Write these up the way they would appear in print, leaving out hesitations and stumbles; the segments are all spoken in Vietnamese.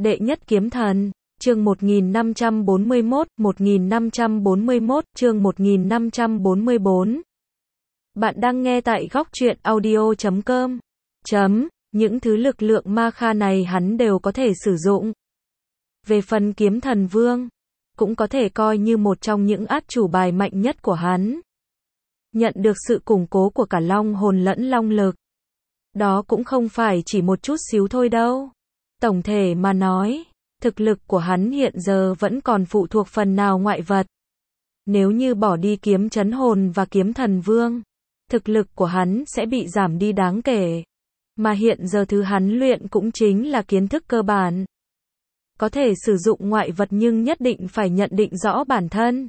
Đệ nhất kiếm thần, chương 1541, chương 1544. Bạn đang nghe tại góc truyện audio.com. Những thứ lực lượng ma kha này hắn đều có thể sử dụng. Về phần kiếm thần vương, cũng có thể coi như một trong những át chủ bài mạnh nhất của hắn. Nhận được sự củng cố của cả long hồn lẫn long lực. Đó cũng không phải chỉ một chút xíu thôi đâu. Tổng thể mà nói, thực lực của hắn hiện giờ vẫn còn phụ thuộc phần nào ngoại vật. Nếu như bỏ đi kiếm chấn hồn và kiếm thần vương, thực lực của hắn sẽ bị giảm đi đáng kể. Mà hiện giờ thứ hắn luyện cũng chính là kiến thức cơ bản. Có thể sử dụng ngoại vật nhưng nhất định phải nhận định rõ bản thân.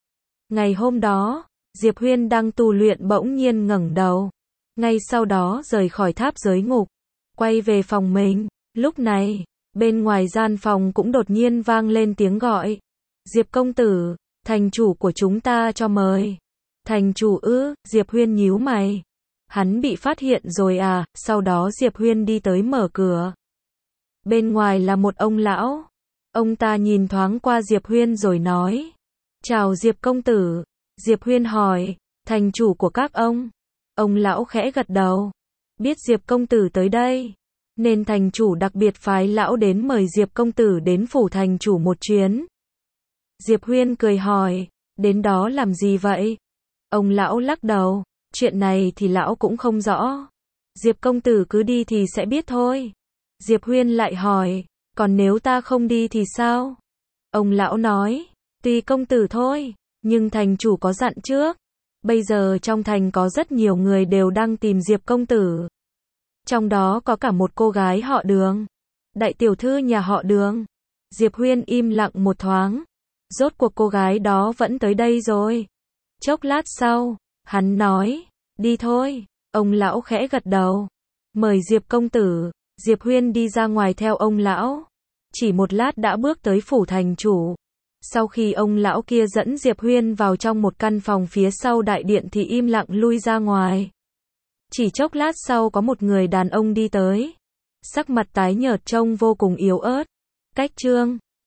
Ngày hôm đó, Diệp Huyên đang tu luyện bỗng nhiên ngẩng đầu. Ngay sau đó rời khỏi tháp giới ngục, quay về phòng mình. Lúc này, bên ngoài gian phòng cũng đột nhiên vang lên tiếng gọi. Diệp công tử, thành chủ của chúng ta cho mời. Thành chủ ư? Diệp Huyên nhíu mày. Hắn bị phát hiện rồi à? Sau đó Diệp Huyên đi tới mở cửa. Bên ngoài là một ông lão. Ông ta nhìn thoáng qua Diệp Huyên rồi nói. Chào Diệp công tử. Diệp Huyên hỏi, thành chủ của các ông? Ông lão khẽ gật đầu. Biết Diệp công tử tới đây, nên thành chủ đặc biệt phái lão đến mời Diệp công tử đến phủ thành chủ một chuyến. Diệp Huyên cười hỏi, đến đó làm gì vậy? Ông lão lắc đầu, chuyện này thì lão cũng không rõ. Diệp công tử cứ đi thì sẽ biết thôi. Diệp Huyên lại hỏi, còn nếu ta không đi thì sao? Ông lão nói, tùy công tử thôi, nhưng thành chủ có dặn trước. Bây giờ trong thành có rất nhiều người đều đang tìm Diệp công tử. Trong đó có cả một cô gái họ Đường. Đại tiểu thư nhà họ Đường. Diệp Huyên im lặng một thoáng. Rốt cuộc cô gái đó vẫn tới đây rồi. Chốc lát sau, hắn nói, đi thôi. Ông lão khẽ gật đầu. Mời Diệp công tử. Diệp Huyên đi ra ngoài theo ông lão. Chỉ một lát đã bước tới phủ thành chủ. Sau khi ông lão kia dẫn Diệp Huyên vào trong một căn phòng phía sau đại điện thì im lặng lui ra ngoài. Chỉ chốc lát sau có một người đàn ông đi tới. Sắc mặt tái nhợt trông vô cùng yếu ớt. Cách Trương,